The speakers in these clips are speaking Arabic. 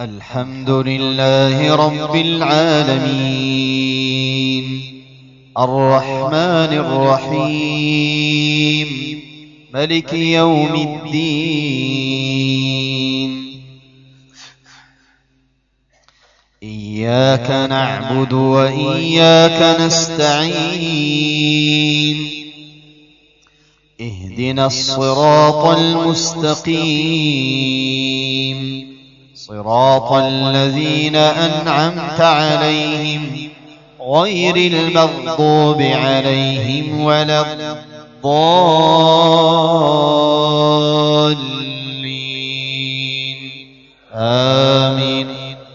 الحمد لله رب العالمين الرحمن الرحيم ملك يوم الدين إياك نعبد وإياك نستعين اهدنا الصراط المستقيم صراط الذين أنعمت عليهم غير المغضوب عليهم ولا الضالين آمين.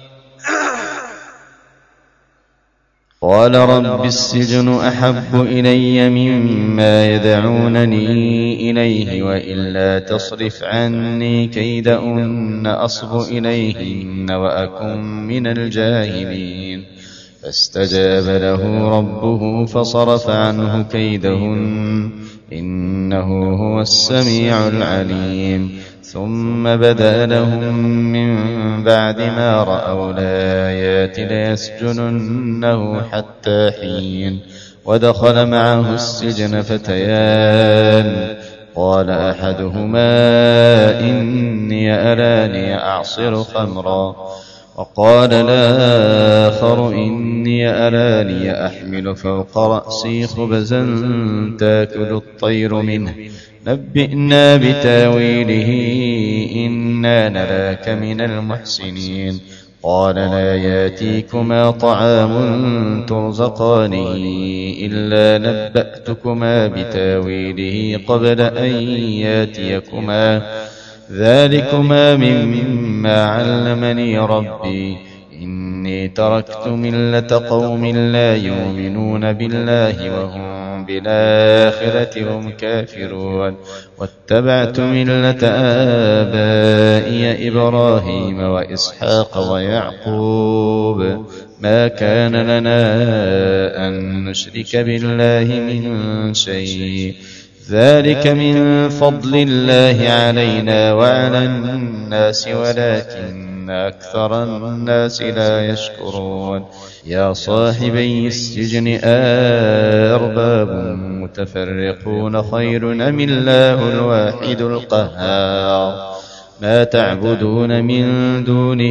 قال رب السجن أحب إلي مما يدعونني إليه وإلا تصرف عني كيدهن أصب إليهن وأكن من الجاهلين. فاستجاب له ربه فصرف عنه كيدهن إنه هو السميع العليم. ثم بدأ لهم من بعد ما رأوا الآيات ليسجننه حتى حين. ودخل معه السجن فتيان قال أحدهما إني أراني أعصر خمرا وقال الآخر إني أراني أحمل فوق رأسي خبزا تأكل الطير منه نبئنا بتاويله إنا نراك من المحسنين. قال لا ياتيكما طعام ترزقانه إلا نبأتكما بتاويله قبل أن ياتيكما ذلكما مما علمني ربي إني تركت ملة قوم لا يؤمنون بالله وهم بالآخرة هم كافرون واتبعت ملة آبائي إبراهيم وإسحاق ويعقوب ما كان لنا أن نشرك بالله من شيء ذلك من فضل الله علينا وعلى الناس ولكن أكثر الناس لا يشكرون. يا صاحبي السجن أرباب متفرقون خير أم الله الواحد القهار. ما تعبدون من دونه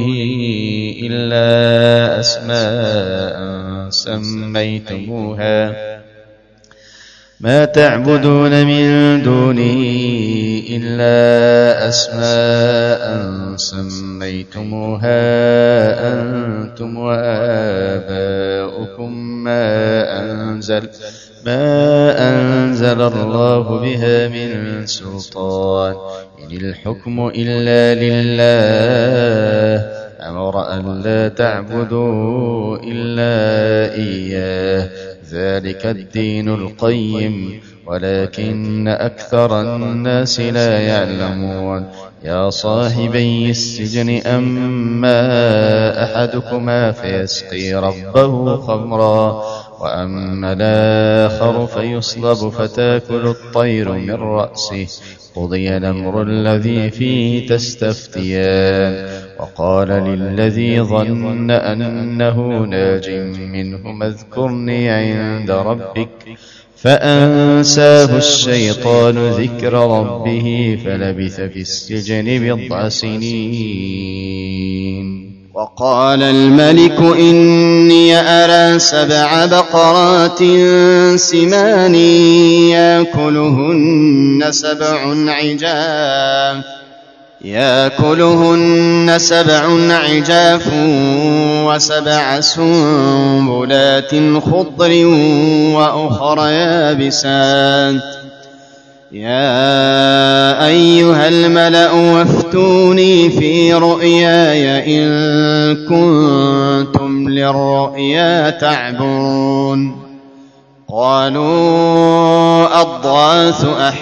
إلا أسماء سميتموها ما تعبدون من دونه إلا أسماء سميتموها أنتم وآباؤكم ما أنزل الله بها من سلطان إن الحكم إلا لله أمر أن لا تعبدوا إلا إياه ذلك الدين القيم ولكن أكثر الناس لا يعلمون. يا صاحبي السجن أما أحدكما فيسقي ربه خمرا وأما الآخر فيصلب فتأكل الطير من رأسه قضي الأمر الذي فيه تستفتيان. وقال للذي ظن أنه ناج منهما اذكرني عند ربك فأنساه الشيطان ذكر ربه فلبث في السجن بضع سنين. وقال الملك إني أرى 7 بقرات سمان يأكلهن 7 عجاف و7 سنبلات خضر وأخر يابسات. يا أيها الملأ وافتوني في رؤياي إن كنتم للرؤيا تعبرون. قالوا أضغاث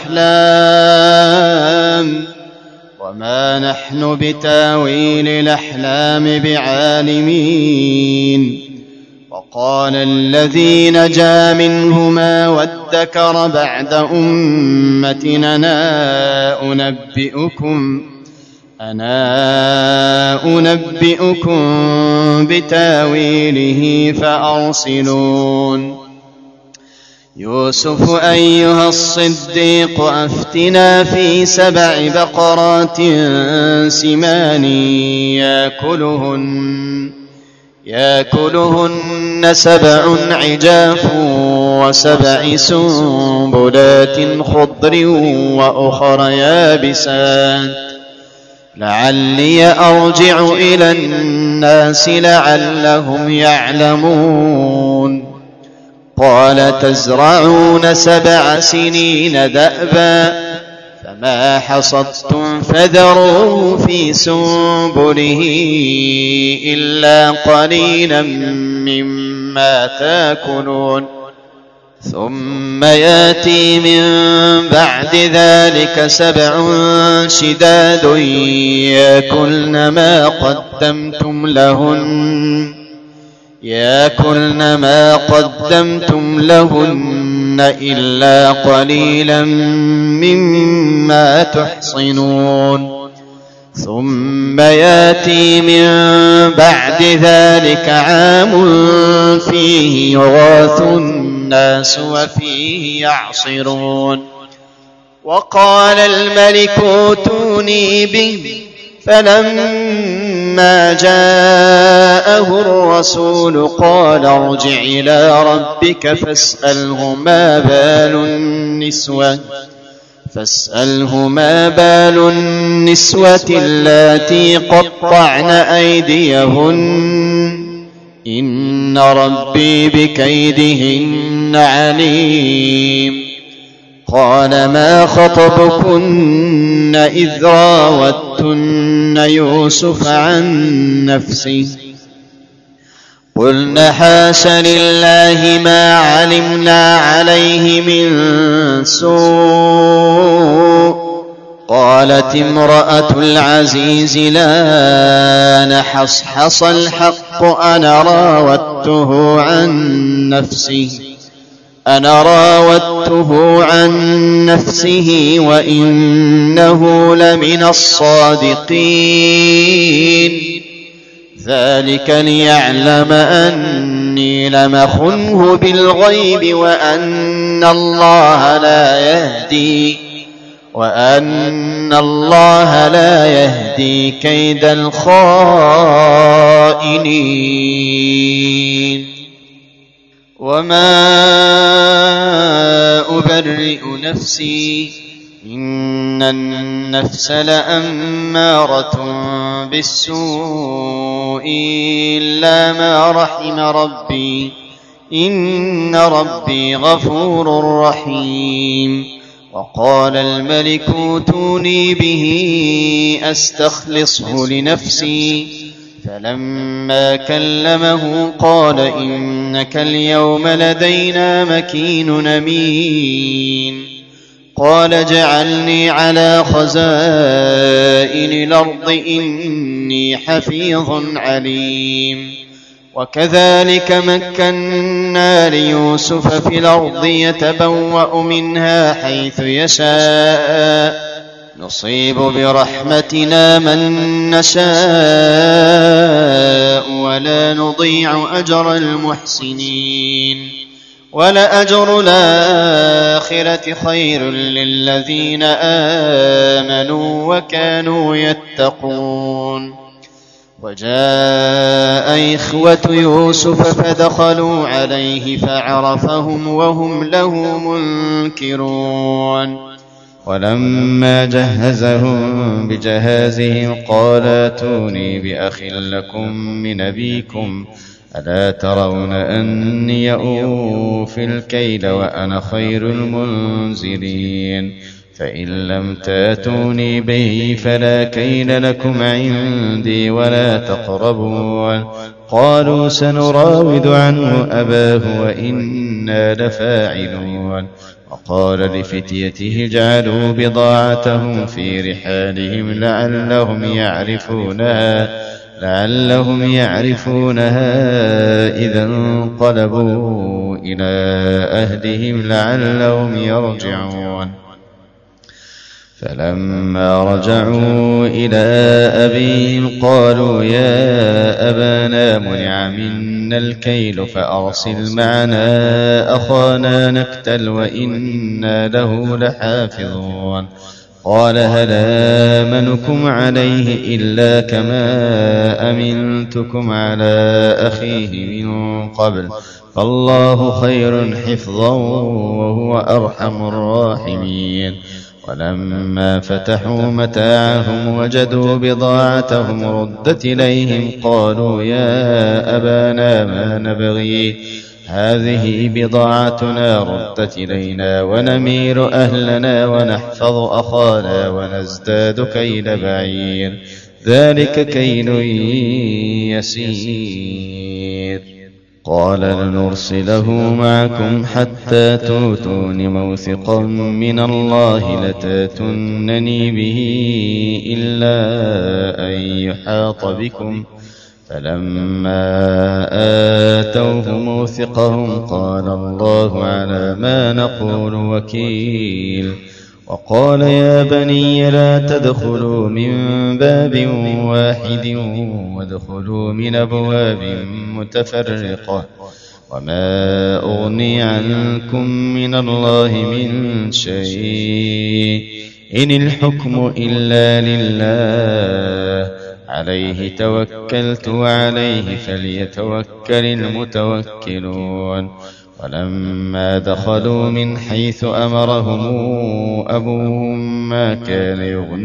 أحلام وما نحن بتاويل الأحلام بعالمين. وقال الذي نجا منهما وادكر بعد أمتنا أنبئكم أنا أنبئكم بتاويله فأرسلون يوسف أيها الصديق أفتنا في 7 بقرات سمان يأكلهن 7 عجاف و7 سنبلات خضر وأخر يابسات لعلي أرجع إلى الناس لعلهم يعلمون قال تزرعون 7 سنين دأبا فما حصدتم فذروه في سنبله إلا قليلا مما تأكلون ثم يأتي من بعد ذلك 7 شداد يأكلن ما قدمتم لهن إلا قليلا مما تحصنون ثم يأتي من بعد ذلك عام فيه يغاث الناس وفيه يعصرون وقال الملك ائتوني به فلما جاءه الرسول قال ارجع إلى ربك فاسأله ما بال النسوة اللاتي قطعن أيديهن إن ربي بكيدهن عليم قال ما خطبكن إذ راوتن يوسف عن نفسه قلن حاش لله ما علمنا عليه من سوء قالت امرأة العزيز لا نحصحص الحق أنا راودته عن نفسه وإنه لمن الصادقين ذلك ليعلم أني لم أخنه بالغيب وأن الله لا يهدي كيد الخائنين وما أبرئ نفسي إن النفس لأمارة بالسوء إلا ما رحم ربي إن ربي غفور رحيم وقال الملك ائتوني به أستخلصه لنفسي فلما كلمه قال إنك اليوم لدينا مكين أمين قال اجعلني على خزائن الأرض إني حفيظ عليم وكذلك مكنا ليوسف في الأرض يتبوأ منها حيث يشاء نصيب برحمتنا من نشاء ولا نضيع أجر المحسنين ولأجر الآخرة خير للذين آمنوا وكانوا يتقون وجاء إخوة يوسف فدخلوا عليه فعرفهم وهم له منكرون ولما جهزهم بجهازهم قال ائتوني بأخ لكم من أبيكم ألا ترون أني أوفي الكيل وأنا خير المنزلين فإن لم تأتوني به فلا كيل لكم عندي ولا تقربون قالوا سنراود عنه أباه وإنا لفاعلون وقال لفتيته اجعلوا بضاعتهم في رحالهم لعلهم يعرفونها إذا انقلبوا إلى أهلهم لعلهم يرجعون فلما رجعوا إلى أبيهم قالوا يا أبانا منع منا الكيل فأرسل معنا أخانا نكتل وإنا له لحافظون. قال هل آمنكم عليه إلا كما أمنتكم على أخيه من قبل فالله خير حفظا وهو أرحم الراحمين. ولما فتحوا متاعهم وجدوا بضاعتهم ردت إليهم قالوا يا أبانا ما نبغي هذه بضاعتنا ردت إلينا ونمير أهلنا ونحفظ أخانا ونزداد كيل بعير ذلك كيل يسير. قال لنرسله معكم حتى تؤتون موثقا من الله لتاتونني به إلا أن يحاط بكم. فلما آتوه موثقهم قال الله على ما نقول وكيل. وقال يا بني لا تدخلوا من باب واحد وادخلوا من أبواب متفرقة وما أغني عنكم من الله من شيء إن الحكم إلا لله عليه توكلت وعليه فليتوكل المتوكلون. ولما دخلوا من حيث أمرهم أبوهم ما كان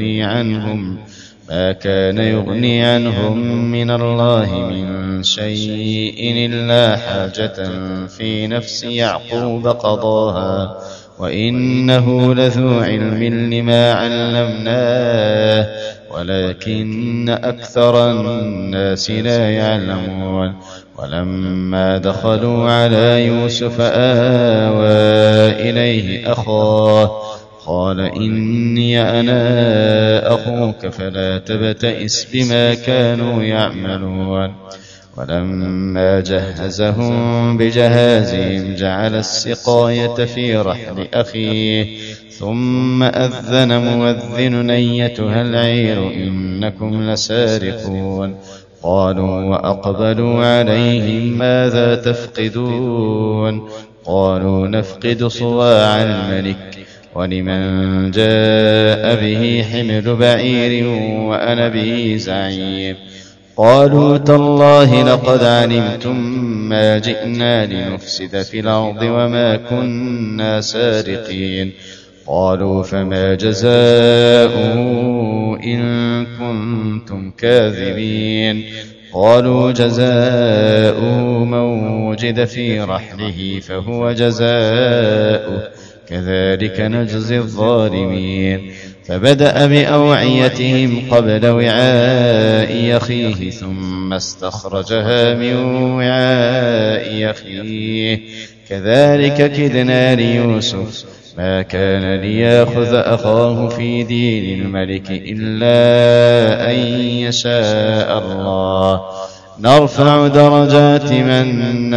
يغني عنهم من الله من شيء إلا حاجة في نفس يعقوب قضاها وإنه لذو علم لما علمناه ولكن أكثر الناس لا يعلمون. ولما دخلوا على يوسف آوى إليه أخاه قال إني أنا أخوك فلا تبتئس بما كانوا يعملون. ولما جهزهم بجهازهم جعل السقاية في رحل أخيه ثم أذن مؤذن أيتها العير إنكم لسارقون. قالوا وأقبلوا عليهم ماذا تفقدون؟ قالوا نفقد صواع الملك ولمن جاء به حمل بعير وأنا به زعيم. قالوا تالله لقد علمتم ما جئنا لنفسد في الأرض وما كنا سارقين. قالوا فما جزاؤه إن كنتم كاذبين؟ قالوا جزاؤه من وجد في رحله فهو جزاؤه كذلك نجزي الظالمين. فبدأ بأوعيتهم قبل وعاء أخيه ثم استخرجها من وعاء أخيه كذلك كدنا ليوسف ما كان ليأخذ أخاه في دين الملك إلا أن يشاء الله نرفع درجات من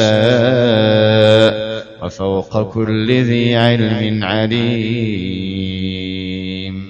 نشاء وفوق كل ذي علم عليم.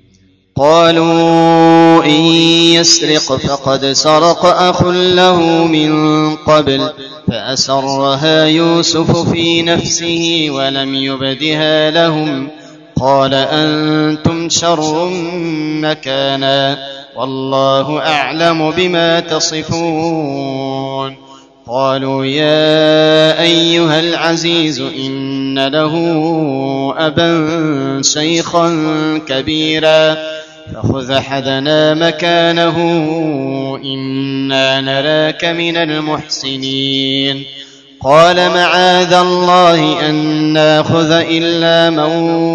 قالوا إن يسرق فقد سرق أخ له من قبل فأسرها يوسف في نفسه ولم يبدها لهم. قال أنتم شر مكانا والله أعلم بما تصفون. قالوا يا أيها العزيز إن له أبا شيخا كبيرا فخذ أحدنا مكانه إنا نراك من المحسنين. قال معاذ الله أن ناخذ إلا من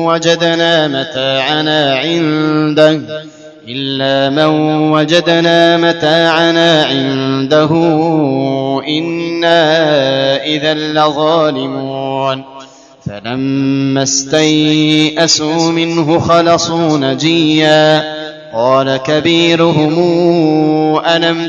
وجدنا متاعنا عنده إنا إذا لظالمون. فلما استيئسوا منه خلصوا نجيا. قال كبيرهم ألم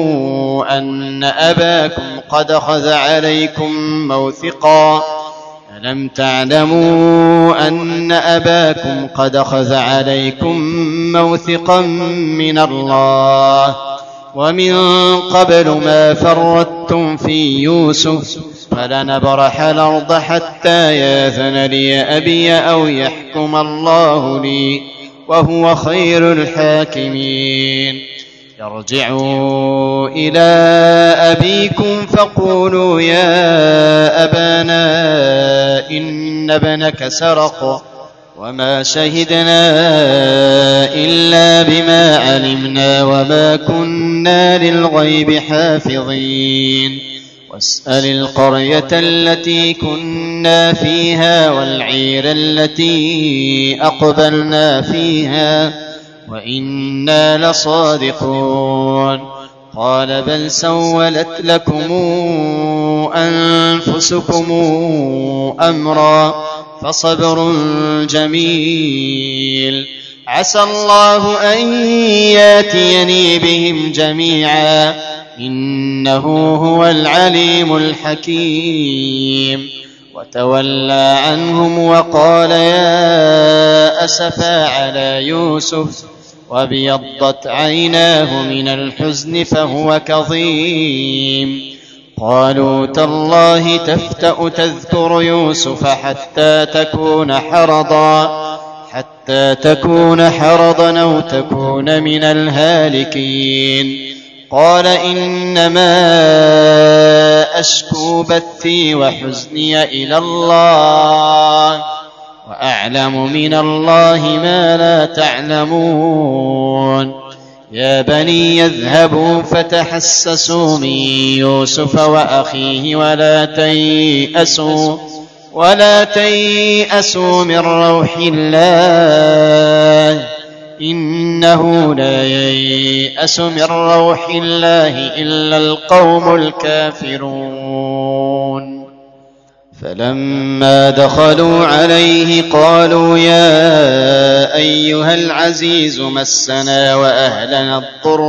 تعلموا أن أباكم قد أخذ عليكم موثقا ألم تعلموا أن أباكم قد أخذ عليكم موثقا من الله ومن قبل ما فرطتم في يوسف فلنبرح الأرض حتى يأذن لي أبي أو يحكم الله لي وهو خير الحاكمين ارجعوا إلى أبيكم فقولوا يا أبانا إن ابنك سرق وما شهدنا إلا بما علمنا وما كنا للغيب حافظين واسأل القرية التي كنا فيها والعير التي أقبلنا فيها وإنا لصادقون قال بل سولت لكم أنفسكم أمرا فصبر جميل عسى الله أن ياتيني بهم جميعا إنه هو العليم الحكيم وتولى عنهم وقال يا أسفا على يوسف وابيضت عيناه من الحزن فهو كظيم قالوا تالله تفتأ تذكر يوسف حتى تكون حرضا أو تكون من الهالكين قال إنما أشكو بثي وحزني إلى الله وأعلم من الله ما لا تعلمون يا بني يذهبوا فتحسسوا من يوسف وأخيه ولا تيأسوا من روح الله إنه لا ييأس من روح الله إلا القوم الكافرون فلما دخلوا عليه قالوا يا أيها العزيز مسنا وأهلنا الضر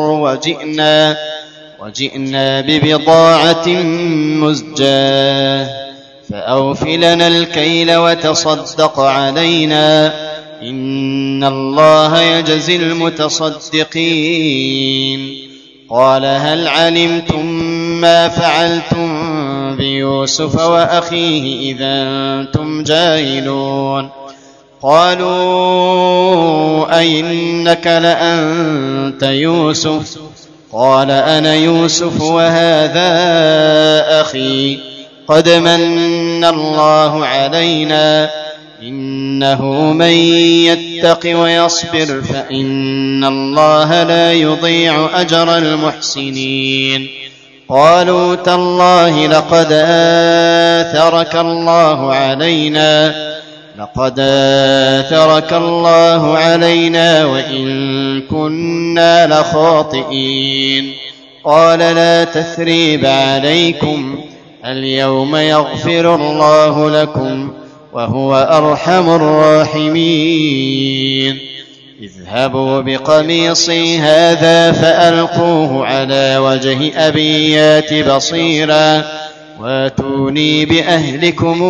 وجئنا ببضاعة مزجاة فأوف لنا الكيل وتصدق علينا إن الله يجزي المتصدقين قال هل علمتم ما فعلتم بيوسف وأخيه إذا أنتم جاهلون قالوا أئنك لأنت يوسف قال أنا يوسف وهذا أخي قد من الله علينا إنه من يتق ويصبر فإن الله لا يضيع أجر المحسنين قالوا تالله لقد آثرك الله علينا وإن كنا لخاطئين قال لا تثريب عليكم اليوم يغفر الله لكم وهو أرحم الراحمين اذهبوا بقميصي هذا فألقوه على وجه أبي يات بصيرا واتوني بأهلكم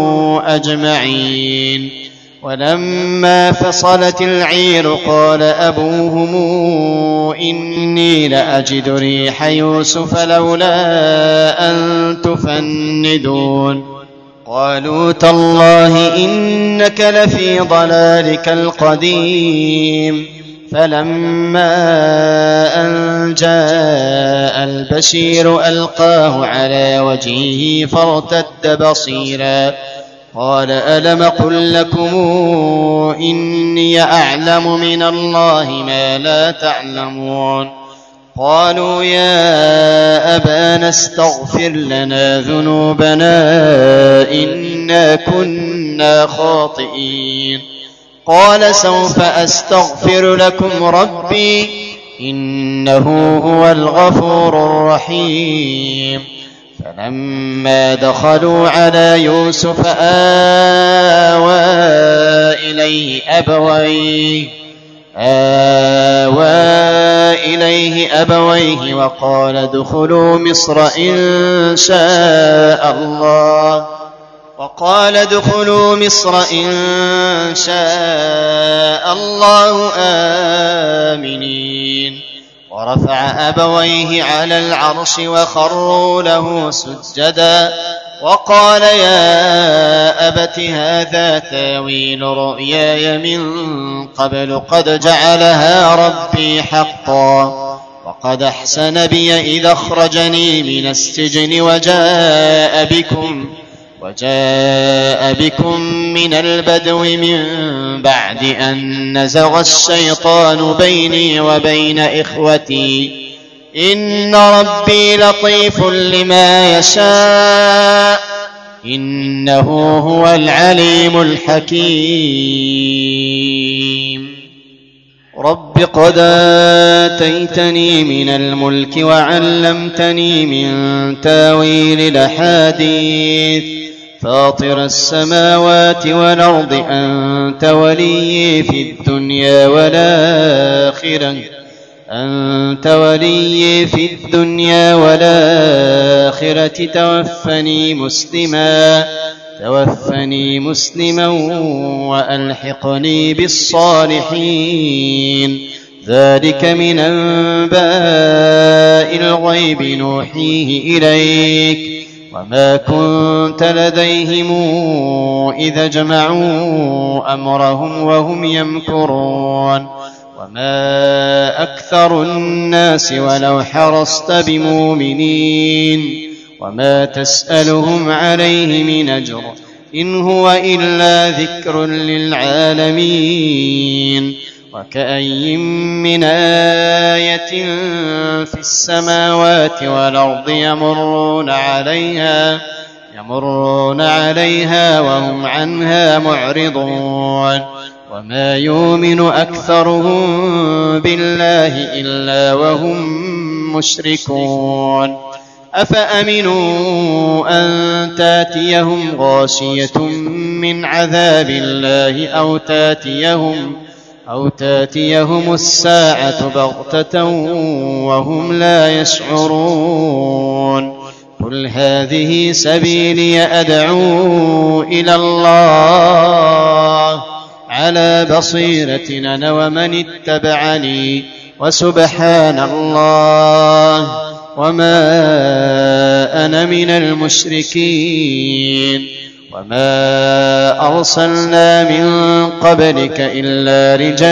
أجمعين ولما فصلت العير قال أبوهم إني لأجد ريح يوسف لولا أن تفندون قالوا تالله إنك لفي ضلالك القديم فلما أن جاء البشير ألقاه على وجهه فارتد بصيرا قال ألم قل لكم إني أعلم من الله ما لا تعلمون قالوا يا أبانا استغفر لنا ذنوبنا إنا كنا خاطئين قال سوف أستغفر لكم ربي إنه هو الغفور الرحيم فلما دخلوا على يوسف آوى إليه أبويه وقال ادخلوا مصر إن شاء الله وقال ادخلوا مصر إن شاء الله آمنين ورفع أبويه على العرش وخروا له سجدا وقال يا أبت هذا تاويل رؤياي من قبل قد جعلها ربي حقا وقد أحسن بي إذا أخرجني من السجن وجاء بكم من البدو من بعد أن نزغ الشيطان بيني وبين إخوتي إن ربي لطيف لما يشاء إنه هو العليم الحكيم. رب قد آتيتني من الملك وعلمتني من تاويل الأحاديث فاطر السماوات والأرض أنت ولي في الدنيا والآخرة توفني مسلما وألحقني بالصالحين ذلك من أنباء الغيب نوحيه إليك وما كنت لديهم إذا جمعوا أمرهم وهم يمكرون وما أكثر الناس ولو حرصت بمؤمنين وما تسألهم عليه من أجر إن هو إلا ذكر للعالمين. وكأي من آية في السماوات والأرض يمرون عليها وهم عنها معرضون وما يؤمن أكثرهم بالله إلا وهم مشركون. أفأمنوا أن تاتيهم غاشية من عذاب الله أو تاتيهم الساعة بغتة وهم لا يشعرون. قل هذه سبيلي أدعو إلى الله على بصيرة أنا ومن اتبعني وسبحان الله وما أنا من المشركين. وما أرسلنا من قبلك إلا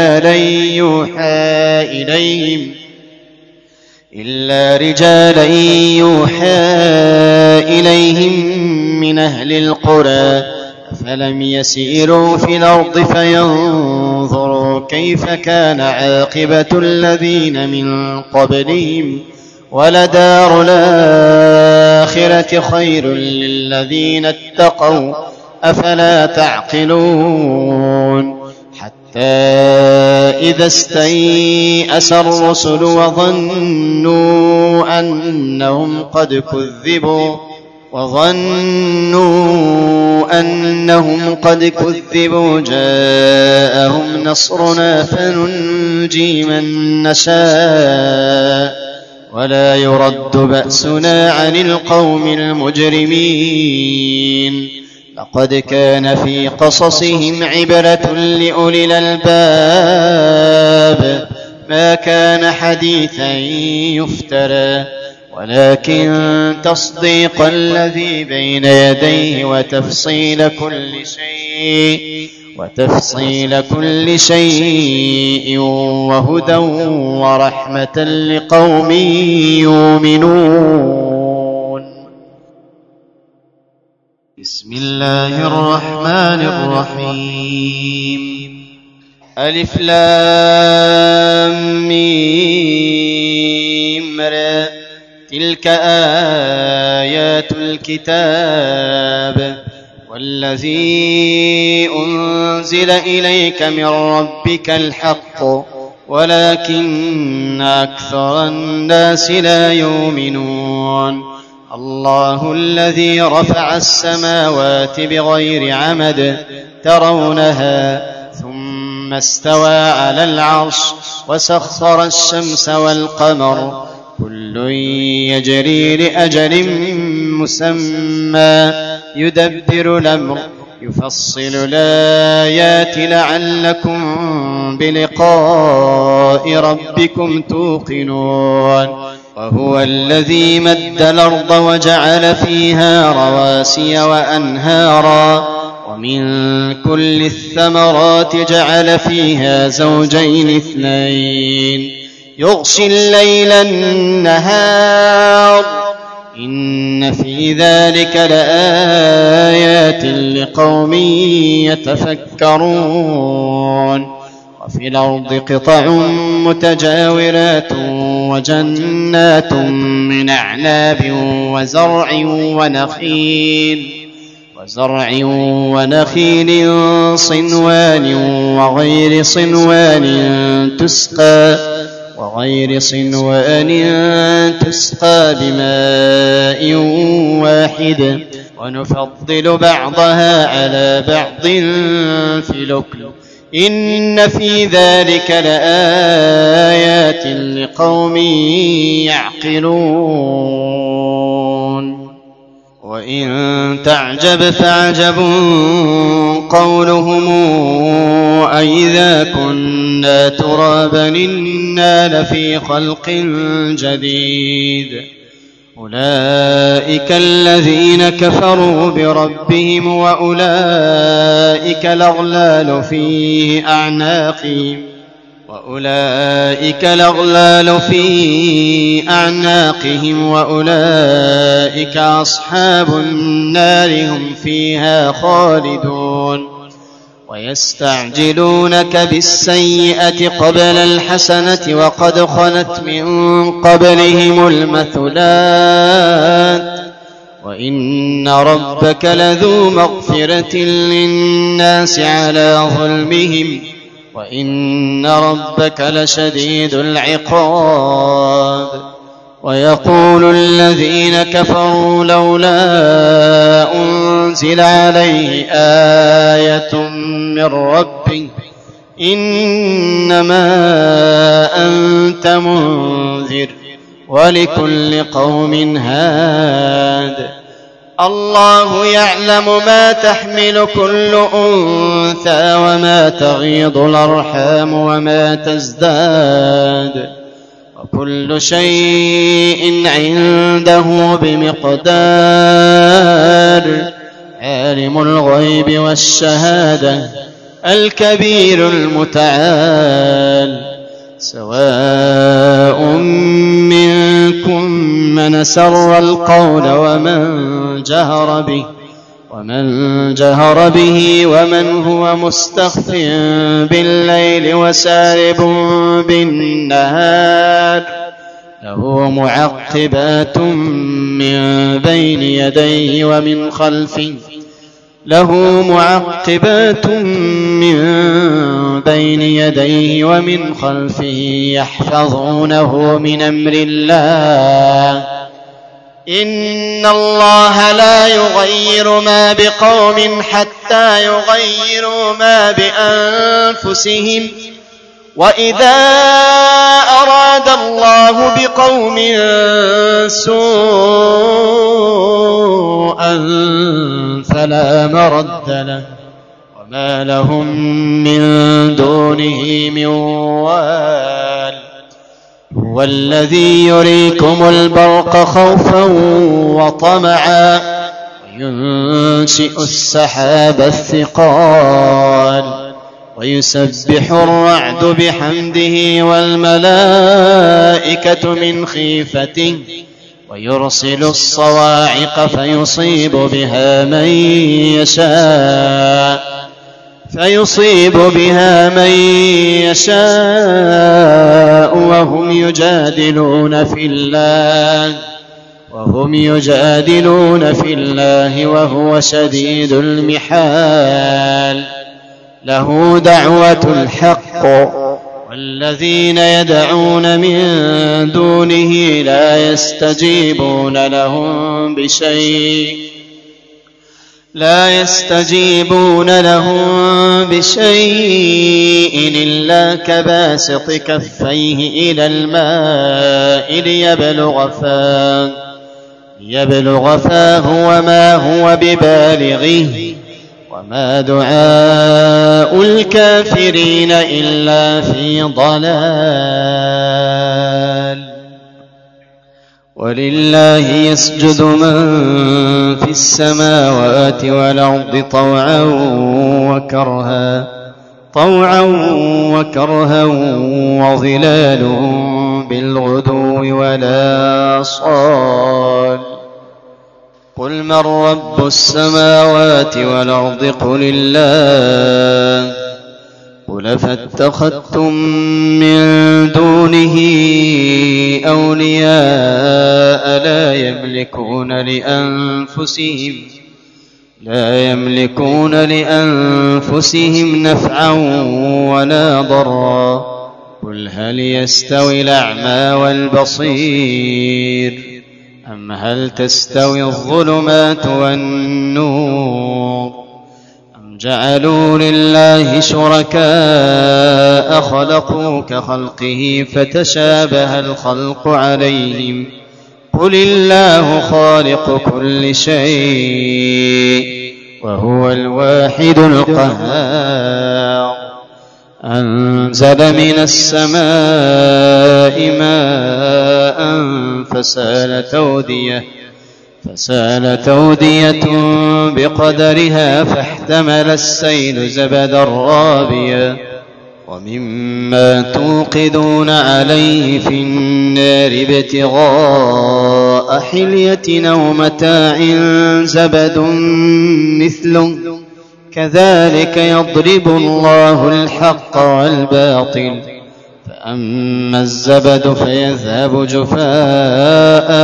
رجالا يوحى إليهم من أهل القرى فلم يسيروا في الأرض فينظروا كيف كان عاقبة الذين من قبلهم ولدار الآخرة خير للذين اتقوا أفلا تعقلون. حتى إذا استيأس الرسل وظنوا أنهم قد كذبوا جاءهم نصرنا فننجي من نشاء ولا يرد بأسنا عن القوم المجرمين. لقد كان في قصصهم عبرة لأولي الألباب ما كان حديثا يفترى ولكن تصديق الذي بين يديه وتفصيل كل شيء وهدى ورحمة لقوم يؤمنون. بسم الله الرحمن الرحيم. ألف لام ميم را تلك آيات الكتاب والذي أنزل إليك من ربك الحق ولكن أكثر الناس لا يؤمنون. الله الذي رفع السماوات بغير عمد ترونها ثم استوى على العرش وسخر الشمس والقمر كل يجري لأجل مسمى يدبر الأمر يفصل الآيات لعلكم بلقاء ربكم توقنون وهو الذي مد الأرض وجعل فيها رواسي وأنهارا ومن كل الثمرات جعل فيها زوجين اثنين يغشي الليل النهار إن في ذلك لآيات لقوم يتفكرون وفي الأرض قطع متجاورات وجنات من أعناب وزرع ونخيل صنوان وغير صنوان تسقى بماء واحد ونفضل بعضها على بعض في الأكل إن في ذلك لآيات لقوم يعقلون وإن تعجب فعجب قولهم أئذا كنا ترابا إنا لفي خلق جديد أولئك الذين كفروا بربهم وأولئك الأغلال في أعناقهم وأولئك أصحاب النار هم فيها خالدون ويستعجلونك بالسيئة قبل الحسنة وقد خلت من قبلهم المثلات وإن ربك لذو مغفرة للناس على ظلمهم وإن ربك لشديد العقاب ويقول الذين كفروا لولا أنزل عليه آية من ربه إنما أنت منذر ولكل قوم هاد الله يعلم ما تحمل كل أنثى وما تغيض الأرحام وما تزداد وكل شيء عنده بمقدار عالم الغيب والشهادة الكبير المتعال سواء منكم من سر القول ومن جهر به ومن هو مستخف بالليل وسارب بالنهار له معقبات من بين يديه ومن خلفه يحفظونه من أمر الله إن الله لا يغير ما بقوم حتى يغيروا ما بأنفسهم وإذا أراد الله بقوم سوءا فلا مرد له وما لهم من دونه من وال هو الذي يريكم البرق خوفا وطمعا وينشئ السحاب الثقال ويسبح الرعد بحمده والملائكة من خيفته ويرسل الصواعق فيصيب بها من يشاء وهم يجادلون في الله وهو شديد المحال له دعوة الحق والذين يدعون من دونه لا يستجيبون لهم بشيء إلا كباسط كفيه إلى الماء ليبلغ فاه وما هو ببالغه وما دعاء الكافرين إلا في ضلال. ولله يسجد من في السماوات والأرض طوعا وكرها وظلالهم بالغدو والآصال. قل من رب السماوات والأرض قل الله. قل فاتخذتم من دونه أولياء لا يملكون لأنفسهم نفعا ولا ضرا. قل هل يستوي الأعمى والبصير أم هل تستوي الظلمات والنور أم جعلوا لله شركاء خلقوا كخلقه فتشابه الخلق عليهم. قل الله خالق كل شيء وهو الواحد القهار. أنزل من السماء ماء فسال تودية بقدرها فاحتمل السيل زبدا رابيا ومما توقدون عليه في النار ابتغاء حلية أو متاع زبد مثله كذلك يضرب الله الحق والباطل فأما الزبد فيذهب جفاء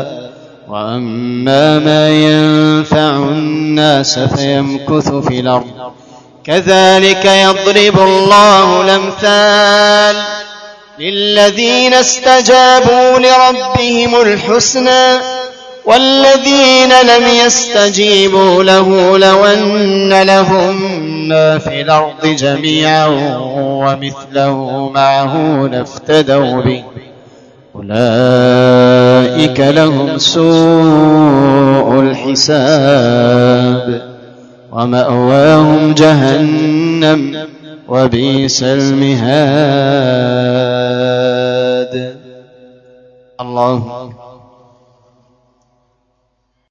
وأما ما ينفع الناس فيمكث في الأرض كذلك يضرب الله الأمثال للذين استجابوا لربهم الحسنى والذين لم يستجيبوا له لو أن لهم ما في الأرض جميعا ومثله معه لافتدوا به أولئك لهم سوء الحساب ومأواهم جهنم وبئس المهاد. الله